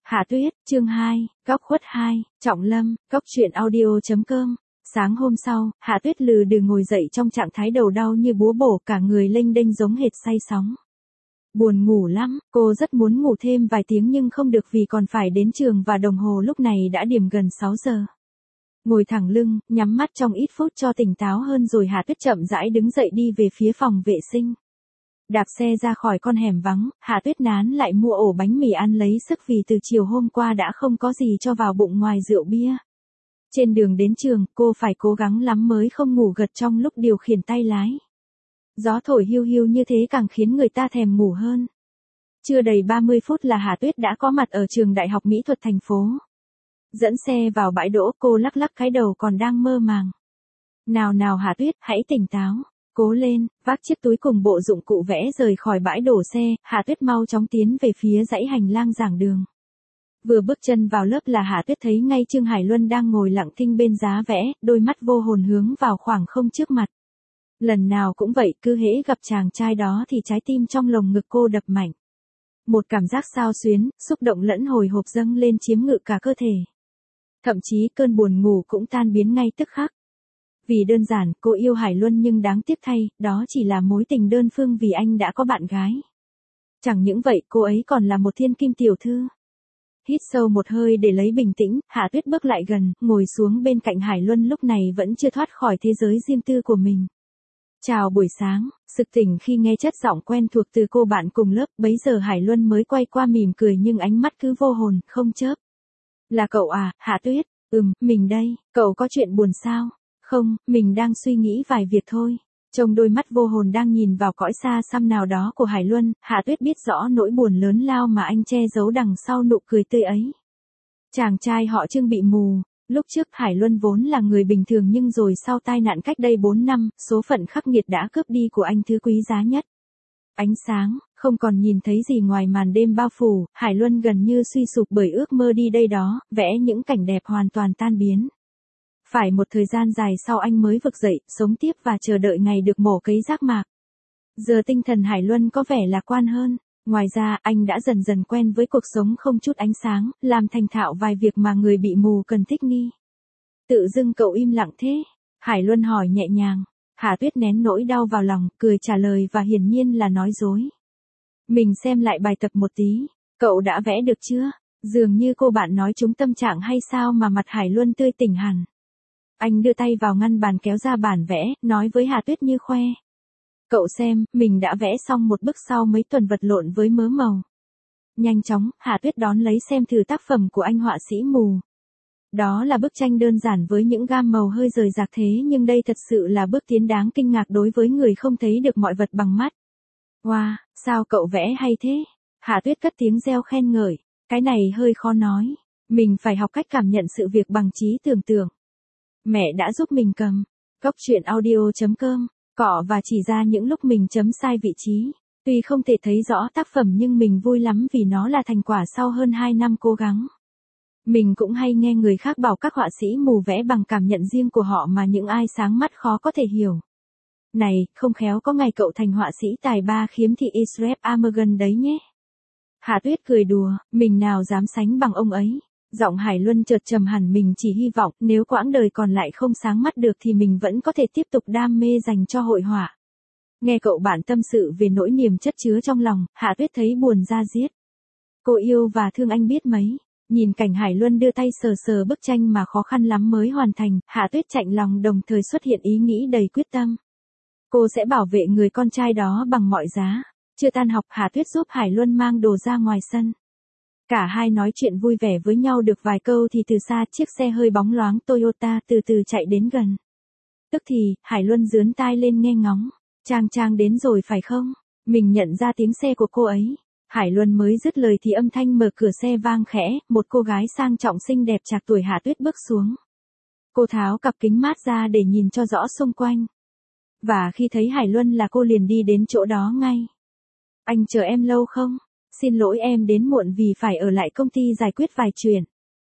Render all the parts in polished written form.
Hạ Tuyết, chương 2, Góc khuất 2, Trọng Lâm, Góc truyện audio.com. Sáng hôm sau, Hạ Tuyết lừ đừ ngồi dậy trong trạng thái đầu đau như búa bổ, cả người lênh đênh giống hệt say sóng. Buồn ngủ lắm, cô rất muốn ngủ thêm vài tiếng nhưng không được vì còn phải đến trường và đồng hồ lúc này đã điểm gần 6 giờ. Ngồi thẳng lưng, nhắm mắt trong ít phút cho tỉnh táo hơn rồi Hạ Tuyết chậm rãi đứng dậy đi về phía phòng vệ sinh. Đạp xe ra khỏi con hẻm vắng, Hạ Tuyết nán lại mua ổ bánh mì ăn lấy sức vì từ chiều hôm qua đã không có gì cho vào bụng ngoài rượu bia. Trên đường đến trường, cô phải cố gắng lắm mới không ngủ gật trong lúc điều khiển tay lái. Gió thổi hiu hiu như thế càng khiến người ta thèm ngủ hơn. Chưa đầy 30 phút là Hạ Tuyết đã có mặt ở trường Đại học Mỹ thuật thành phố. Dẫn xe vào bãi đỗ, cô lắc lắc cái đầu còn đang mơ màng. Nào nào Hạ Tuyết, hãy tỉnh táo. Cố lên, vác chiếc túi cùng bộ dụng cụ vẽ rời khỏi bãi đổ xe, Hạ Tuyết mau chóng tiến về phía dãy hành lang giảng đường. Vừa bước chân vào lớp là Hạ Tuyết thấy ngay Trương Hải Luân đang ngồi lặng thinh bên giá vẽ, đôi mắt vô hồn hướng vào khoảng không trước mặt. Lần nào cũng vậy, cứ hễ gặp chàng trai đó thì trái tim trong lồng ngực cô đập mạnh. Một cảm giác xao xuyến, xúc động lẫn hồi hộp dâng lên chiếm ngự cả cơ thể. Thậm chí cơn buồn ngủ cũng tan biến ngay tức khắc. Vì đơn giản, cô yêu Hải Luân nhưng đáng tiếc thay, đó chỉ là mối tình đơn phương vì anh đã có bạn gái. Chẳng những vậy, cô ấy còn là một thiên kim tiểu thư. Hít sâu một hơi để lấy bình tĩnh, Hạ Tuyết bước lại gần, ngồi xuống bên cạnh Hải Luân lúc này vẫn chưa thoát khỏi thế giới riêng tư của mình. Chào buổi sáng, sực tỉnh khi nghe chất giọng quen thuộc từ cô bạn cùng lớp, bấy giờ Hải Luân mới quay qua mỉm cười nhưng ánh mắt cứ vô hồn, không chớp. Là cậu à, Hạ Tuyết? Mình đây, cậu có chuyện buồn sao? Không, mình đang suy nghĩ vài việc thôi. Trong đôi mắt vô hồn đang nhìn vào cõi xa xăm nào đó của Hải Luân, Hạ Tuyết biết rõ nỗi buồn lớn lao mà anh che giấu đằng sau nụ cười tươi ấy. Chàng trai họ Trương bị mù. Lúc trước Hải Luân vốn là người bình thường nhưng rồi sau tai nạn cách đây 4 năm, số phận khắc nghiệt đã cướp đi của anh thứ quý giá nhất. Ánh sáng, không còn nhìn thấy gì ngoài màn đêm bao phủ, Hải Luân gần như suy sụp bởi ước mơ đi đây đó, vẽ những cảnh đẹp hoàn toàn tan biến. Phải một thời gian dài sau anh mới vực dậy, sống tiếp và chờ đợi ngày được mổ cấy giác mạc. Giờ tinh thần Hải Luân có vẻ lạc quan hơn. Ngoài ra, anh đã dần dần quen với cuộc sống không chút ánh sáng, làm thành thạo vài việc mà người bị mù cần thích nghi. Tự dưng cậu im lặng thế? Hải Luân hỏi nhẹ nhàng. Hạ Tuyết nén nỗi đau vào lòng, cười trả lời và hiển nhiên là nói dối. Mình xem lại bài tập một tí. Cậu đã vẽ được chưa? Dường như cô bạn nói trúng tâm trạng hay sao mà mặt Hải Luân tươi tỉnh hẳn. Anh đưa tay vào ngăn bàn kéo ra bản vẽ, nói với Hạ Tuyết như khoe. Cậu xem, mình đã vẽ xong một bức sau mấy tuần vật lộn với mớ màu. Nhanh chóng, Hạ Tuyết đón lấy xem thử tác phẩm của anh họa sĩ mù. Đó là bức tranh đơn giản với những gam màu hơi rời rạc thế nhưng đây thật sự là bước tiến đáng kinh ngạc đối với người không thấy được mọi vật bằng mắt. Wow, sao cậu vẽ hay thế? Hạ Tuyết cất tiếng reo khen ngợi. Cái này hơi khó nói. Mình phải học cách cảm nhận sự việc bằng trí tưởng tượng. Mẹ đã giúp mình cầm. Góc truyện audio.com. Cọ và chỉ ra những lúc mình chấm sai vị trí. Tuy không thể thấy rõ tác phẩm nhưng mình vui lắm vì nó là thành quả sau hơn 2 năm cố gắng. Mình cũng hay nghe người khác bảo các họa sĩ mù vẽ bằng cảm nhận riêng của họ mà những ai sáng mắt khó có thể hiểu. Này, không khéo có ngày cậu thành họa sĩ tài ba khiếm thị Israel Amergan đấy nhé. Hạ Tuyết cười đùa, mình nào dám sánh bằng ông ấy. Giọng Hải Luân chợt trầm hẳn, mình chỉ hy vọng nếu quãng đời còn lại không sáng mắt được thì mình vẫn có thể tiếp tục đam mê dành cho hội họa. Nghe cậu bạn tâm sự về nỗi niềm chất chứa trong lòng, Hạ Tuyết thấy buồn da diết. Cô yêu và thương anh biết mấy. Nhìn cảnh Hải Luân đưa tay sờ sờ bức tranh mà khó khăn lắm mới hoàn thành, Hạ Tuyết chạnh lòng đồng thời xuất hiện ý nghĩ đầy quyết tâm. Cô sẽ bảo vệ người con trai đó bằng mọi giá. Chưa tan học, Hạ Tuyết giúp Hải Luân mang đồ ra ngoài sân. Cả hai nói chuyện vui vẻ với nhau được vài câu thì từ xa chiếc xe hơi bóng loáng Toyota từ từ chạy đến gần. Tức thì, Hải Luân giương tai lên nghe ngóng. Trang đến rồi phải không? Mình nhận ra tiếng xe của cô ấy. Hải Luân mới dứt lời thì âm thanh mở cửa xe vang khẽ, một cô gái sang trọng xinh đẹp trạc tuổi Hạ Tuyết bước xuống. Cô tháo cặp kính mát ra để nhìn cho rõ xung quanh. Và khi thấy Hải Luân là cô liền đi đến chỗ đó ngay. Anh chờ em lâu không? Xin lỗi em đến muộn vì phải ở lại công ty giải quyết vài chuyện.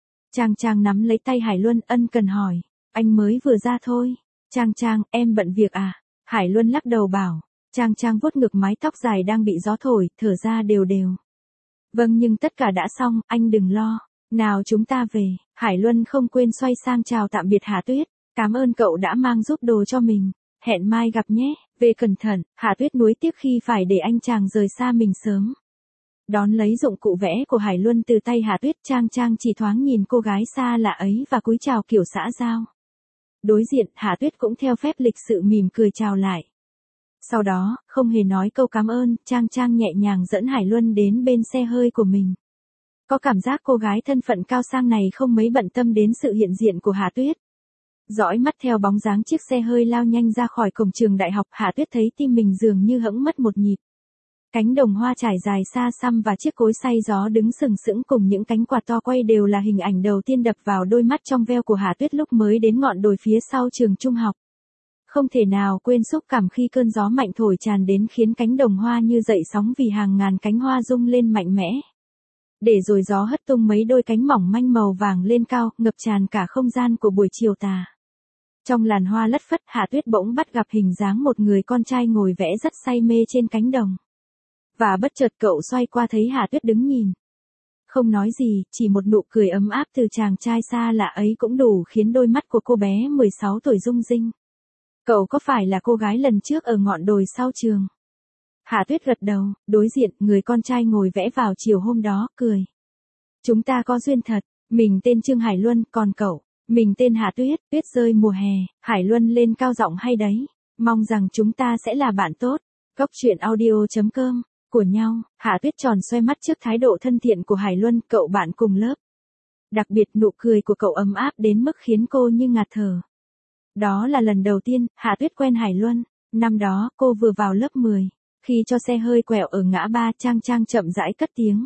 Trang nắm lấy tay Hải Luân ân cần hỏi. Anh mới vừa ra thôi. Trang, em bận việc à? Hải Luân lắc đầu bảo. Trang vuốt ngược mái tóc dài đang bị gió thổi, thở ra đều đều. Vâng nhưng tất cả đã xong, anh đừng lo. Nào chúng ta về. Hải Luân không quên xoay sang chào tạm biệt Hạ Tuyết. Cảm ơn cậu đã mang giúp đồ cho mình. Hẹn mai gặp nhé. Về cẩn thận. Hạ Tuyết nuối tiếc khi phải để anh chàng rời xa mình sớm. Đón lấy dụng cụ vẽ của Hải Luân từ tay Hạ Tuyết, Trang chỉ thoáng nhìn cô gái xa lạ ấy và cúi chào kiểu xã giao. Đối diện, Hạ Tuyết cũng theo phép lịch sự mỉm cười chào lại. Sau đó, không hề nói câu cảm ơn, Trang nhẹ nhàng dẫn Hải Luân đến bên xe hơi của mình. Có cảm giác cô gái thân phận cao sang này không mấy bận tâm đến sự hiện diện của Hạ Tuyết. Dõi mắt theo bóng dáng chiếc xe hơi lao nhanh ra khỏi cổng trường đại học, Hạ Tuyết thấy tim mình dường như hẫng mất một nhịp. Cánh đồng hoa trải dài xa xăm và chiếc cối xay gió đứng sừng sững cùng những cánh quạt to quay đều là hình ảnh đầu tiên đập vào đôi mắt trong veo của Hạ Tuyết lúc mới đến ngọn đồi phía sau trường trung học. Không thể nào quên xúc cảm khi cơn gió mạnh thổi tràn đến khiến cánh đồng hoa như dậy sóng vì hàng ngàn cánh hoa rung lên mạnh mẽ. Để rồi gió hất tung mấy đôi cánh mỏng manh màu vàng lên cao, ngập tràn cả không gian của buổi chiều tà. Trong làn hoa lất phất, Hạ Tuyết bỗng bắt gặp hình dáng một người con trai ngồi vẽ rất say mê trên cánh đồng. Và bất chợt cậu xoay qua thấy Hạ Tuyết đứng nhìn. Không nói gì, chỉ một nụ cười ấm áp từ chàng trai xa lạ ấy cũng đủ khiến đôi mắt của cô bé 16 tuổi rung rinh. Cậu có phải là cô gái lần trước ở ngọn đồi sau trường? Hạ Tuyết gật đầu, đối diện, người con trai ngồi vẽ vào chiều hôm đó, cười. Chúng ta có duyên thật, mình tên Trương Hải Luân, còn cậu? Mình tên Hạ Tuyết, tuyết rơi mùa hè, Hải Luân lên cao giọng hay đấy. Mong rằng chúng ta sẽ là bạn tốt. Góc truyện audio.com của nhau, Hạ Tuyết tròn xoay mắt trước thái độ thân thiện của Hải Luân, cậu bạn cùng lớp. Đặc biệt nụ cười của cậu ấm áp đến mức khiến cô như ngạt thở. Đó là lần đầu tiên, Hạ Tuyết quen Hải Luân. Năm đó, cô vừa vào lớp 10. Khi cho xe hơi quẹo ở ngã ba, Trang chậm rãi cất tiếng.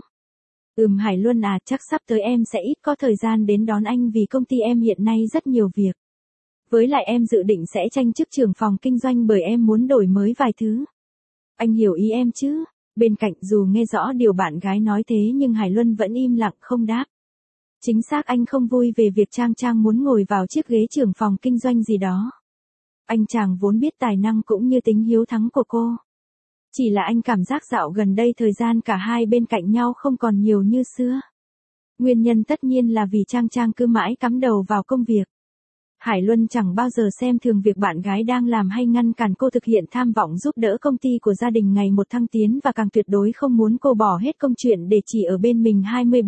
Hải Luân à, chắc sắp tới em sẽ ít có thời gian đến đón anh vì công ty em hiện nay rất nhiều việc. Với lại em dự định sẽ tranh chức trưởng phòng kinh doanh bởi em muốn đổi mới vài thứ. Anh hiểu ý em chứ? Bên cạnh dù nghe rõ điều bạn gái nói thế nhưng Hải Luân vẫn im lặng không đáp. Chính xác anh không vui về việc Trang muốn ngồi vào chiếc ghế trưởng phòng kinh doanh gì đó. Anh chàng vốn biết tài năng cũng như tính hiếu thắng của cô. Chỉ là anh cảm giác dạo gần đây thời gian cả hai bên cạnh nhau không còn nhiều như xưa. Nguyên nhân tất nhiên là vì Trang cứ mãi cắm đầu vào công việc. Hải Luân chẳng bao giờ xem thường việc bạn gái đang làm hay ngăn cản cô thực hiện tham vọng giúp đỡ công ty của gia đình ngày một thăng tiến và càng tuyệt đối không muốn cô bỏ hết công chuyện để chỉ ở bên mình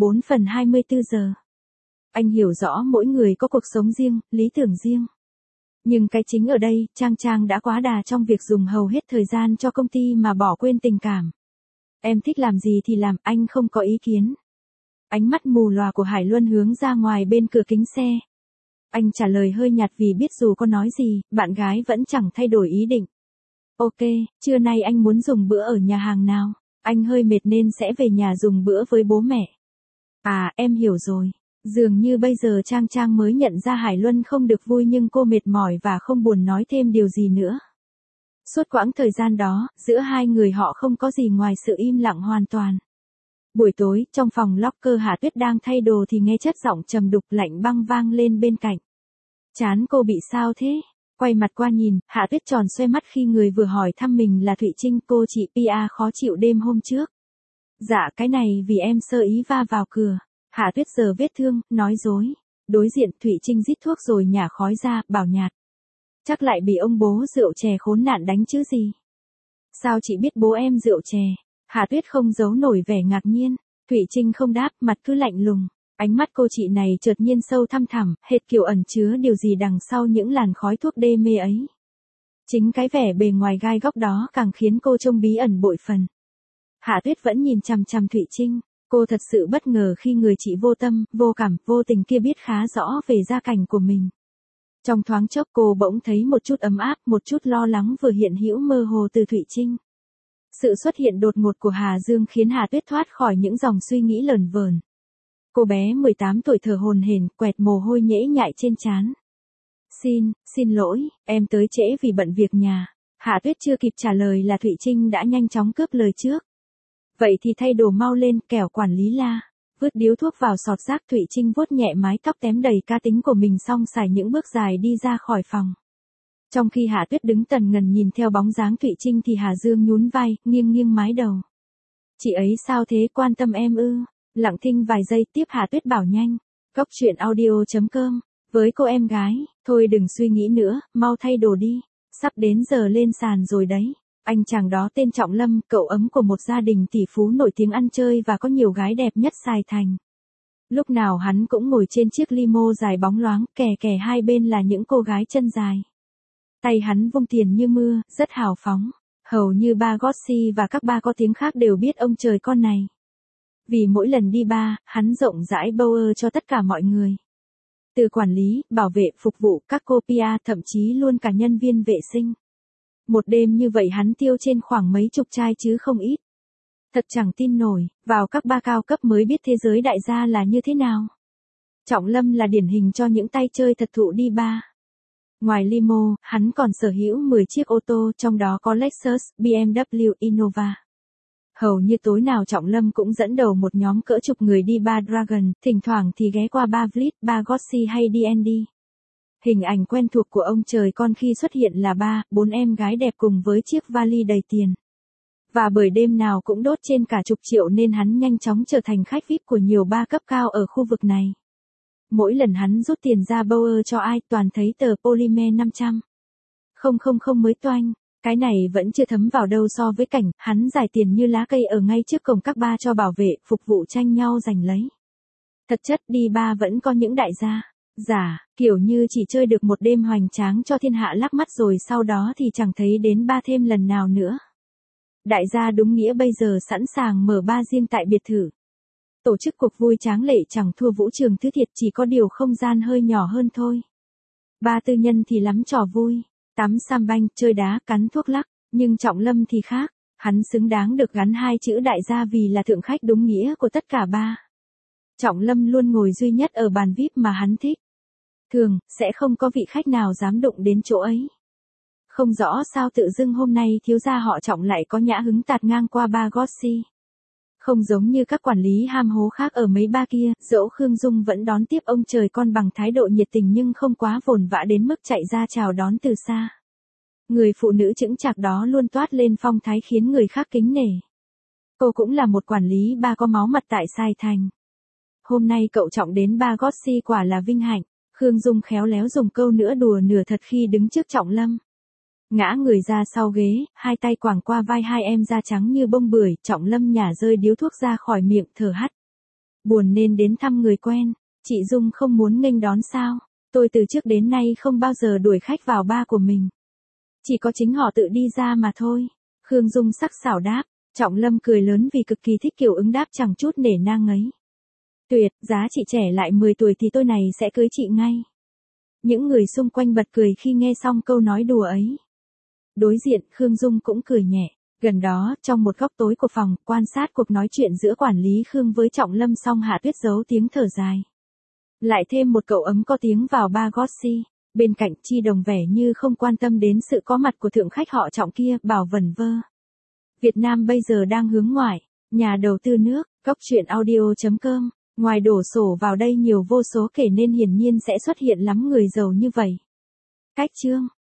24/24 giờ. Anh hiểu rõ mỗi người có cuộc sống riêng, lý tưởng riêng. Nhưng cái chính ở đây, Trang đã quá đà trong việc dùng hầu hết thời gian cho công ty mà bỏ quên tình cảm. Em thích làm gì thì làm, anh không có ý kiến. Ánh mắt mù lòa của Hải Luân hướng ra ngoài bên cửa kính xe. Anh trả lời hơi nhạt vì biết dù có nói gì, bạn gái vẫn chẳng thay đổi ý định. Ok, trưa nay anh muốn dùng bữa ở nhà hàng nào? Anh hơi mệt nên sẽ về nhà dùng bữa với bố mẹ. À, em hiểu rồi. Dường như bây giờ Trang mới nhận ra Hải Luân không được vui nhưng cô mệt mỏi và không buồn nói thêm điều gì nữa. Suốt quãng thời gian đó, giữa hai người họ không có gì ngoài sự im lặng hoàn toàn. Buổi tối, trong phòng locker Hạ Tuyết đang thay đồ thì nghe chất giọng trầm đục lạnh băng vang lên bên cạnh. Chán cô bị sao thế? Quay mặt qua nhìn, Hạ Tuyết tròn xoay mắt khi người vừa hỏi thăm mình là Thụy Trinh, cô chị PA khó chịu đêm hôm trước. Dạ cái này vì em sơ ý va vào cửa. Hạ Tuyết giờ vết thương, nói dối. Đối diện Thụy Trinh rít thuốc rồi nhả khói ra, bảo nhạt. Chắc lại bị ông bố rượu chè khốn nạn đánh chứ gì. Sao chị biết bố em rượu chè? Hạ Tuyết không giấu nổi vẻ ngạc nhiên. Thụy Trinh không đáp, mặt cứ lạnh lùng. Ánh mắt cô chị này chợt nhiên sâu thăm thẳm, hệt kiểu ẩn chứa điều gì đằng sau những làn khói thuốc đê mê ấy. Chính cái vẻ bề ngoài gai góc đó càng khiến cô trông bí ẩn bội phần. Hạ Tuyết vẫn nhìn chằm chằm Thụy Trinh. Cô thật sự bất ngờ khi người chị vô tâm, vô cảm, vô tình kia biết khá rõ về gia cảnh của mình. Trong thoáng chốc cô bỗng thấy một chút ấm áp, một chút lo lắng vừa hiện hữu mơ hồ từ Thụy Trinh. Sự xuất hiện đột ngột của Hà Dương khiến Hạ Tuyết thoát khỏi những dòng suy nghĩ lởn vởn. Cô bé 18 tuổi thở hổn hển, quẹt mồ hôi nhễ nhại trên trán. Xin lỗi, em tới trễ vì bận việc nhà. Hạ Tuyết chưa kịp trả lời là Thụy Trinh đã nhanh chóng cướp lời trước. Vậy thì thay đồ mau lên, kẻo quản lý la. Vứt điếu thuốc vào sọt rác, Thụy Trinh vuốt nhẹ mái tóc tém đầy cá tính của mình xong xài những bước dài đi ra khỏi phòng. Trong khi Hạ Tuyết đứng tần ngần nhìn theo bóng dáng Thụy Trinh thì Hà Dương nhún vai, nghiêng mái đầu. Chị ấy sao thế, quan tâm em ư? Lặng thinh vài giây tiếp Hạ Tuyết bảo nhanh. Cóc truyện audio.com. Với cô em gái, thôi đừng suy nghĩ nữa, mau thay đồ đi. Sắp đến giờ lên sàn rồi đấy. Anh chàng đó tên Trọng Lâm, cậu ấm của một gia đình tỷ phú nổi tiếng ăn chơi và có nhiều gái đẹp nhất Sài Thành. Lúc nào hắn cũng ngồi trên chiếc limo dài bóng loáng, kè kè hai bên là những cô gái chân dài. Tay hắn vung tiền như mưa, rất hào phóng. Hầu như ba Gossi và các ba có tiếng khác đều biết ông trời con này. Vì mỗi lần đi bar, hắn rộng rãi bower cho tất cả mọi người. Từ quản lý, bảo vệ, phục vụ, các cô PR, thậm chí luôn cả nhân viên vệ sinh. Một đêm như vậy hắn tiêu trên khoảng mấy chục chai chứ không ít. Thật chẳng tin nổi, vào các bar cao cấp mới biết thế giới đại gia là như thế nào. Trọng Lâm là điển hình cho những tay chơi thật thụ đi bar. Ngoài limo, hắn còn sở hữu 10 chiếc ô tô, trong đó có Lexus, BMW, Innova. Hầu như tối nào Trọng Lâm cũng dẫn đầu một nhóm cỡ chục người đi bar Dragon, thỉnh thoảng thì ghé qua bar Vlit, bar Gossi hay D&D. Hình ảnh quen thuộc của ông trời con khi xuất hiện là 4 em gái đẹp cùng với chiếc vali đầy tiền. Và bởi đêm nào cũng đốt trên cả chục triệu nên hắn nhanh chóng trở thành khách VIP của nhiều bar cấp cao ở khu vực này. Mỗi lần hắn rút tiền ra bower cho ai toàn thấy tờ polymer 500. 000 mới toanh. Cái này vẫn chưa thấm vào đâu so với cảnh hắn giải tiền như lá cây ở ngay trước cổng các bar cho bảo vệ, phục vụ tranh nhau giành lấy. Thật chất đi bar vẫn có những đại gia giả, kiểu như chỉ chơi được một đêm hoành tráng cho thiên hạ lắc mắt rồi sau đó thì chẳng thấy đến bar thêm lần nào nữa. Đại gia đúng nghĩa bây giờ sẵn sàng mở bar riêng tại biệt thự. Tổ chức cuộc vui tráng lệ chẳng thua vũ trường thứ thiệt, chỉ có điều không gian hơi nhỏ hơn thôi. Bar tư nhân thì lắm trò vui. Tắm sam banh, chơi đá, cắn thuốc lắc, nhưng Trọng Lâm thì khác, hắn xứng đáng được gắn hai chữ đại gia vì là thượng khách đúng nghĩa của tất cả ba. Trọng Lâm luôn ngồi duy nhất ở bàn VIP mà hắn thích. Thường, sẽ không có vị khách nào dám đụng đến chỗ ấy. Không rõ sao tự dưng hôm nay thiếu gia họ Trọng lại có nhã hứng tạt ngang qua bar Gossi. Không giống như các quản lý ham hố khác ở mấy bar kia, dẫu Khương Dung vẫn đón tiếp ông trời con bằng thái độ nhiệt tình nhưng không quá vồn vã đến mức chạy ra chào đón từ xa. Người phụ nữ chững chạc đó luôn toát lên phong thái khiến người khác kính nể. Cô cũng là một quản lý bar có máu mặt tại Sài Thành. Hôm nay cậu Trọng đến bar Gossi quả là vinh hạnh. Khương Dung khéo léo dùng câu nửa đùa nửa thật khi đứng trước Trọng Lâm. Ngã người ra sau ghế, hai tay quàng qua vai hai em da trắng như bông bưởi, Trọng Lâm nhả rơi điếu thuốc ra khỏi miệng thở hắt. Buồn nên đến thăm người quen, chị Dung không muốn nghênh đón sao, tôi từ trước đến nay không bao giờ đuổi khách vào bar của mình. Chỉ có chính họ tự đi ra mà thôi. Khương Dung sắc sảo đáp, Trọng Lâm cười lớn vì cực kỳ thích kiểu ứng đáp chẳng chút nể nang ấy. Tuyệt, giá chị trẻ lại 10 tuổi thì tôi này sẽ cưới chị ngay. Những người xung quanh bật cười khi nghe xong câu nói đùa ấy. Đối diện, Khương Dung cũng cười nhẹ. Gần đó, trong một góc tối của phòng, quan sát cuộc nói chuyện giữa quản lý Khương với Trọng Lâm xong Hạ Tuyết giấu tiếng thở dài. Lại thêm một cậu ấm có tiếng vào bar Gossi. Bên cạnh Chi Đồng vẻ như không quan tâm đến sự có mặt của thượng khách họ Trọng kia, bảo vẩn vơ. Việt Nam bây giờ đang hướng ngoại. Nhà đầu tư nước, cóc truyện audio.com. Ngoài đổ sổ vào đây nhiều vô số kể nên hiển nhiên sẽ xuất hiện lắm người giàu như vậy. Cách chương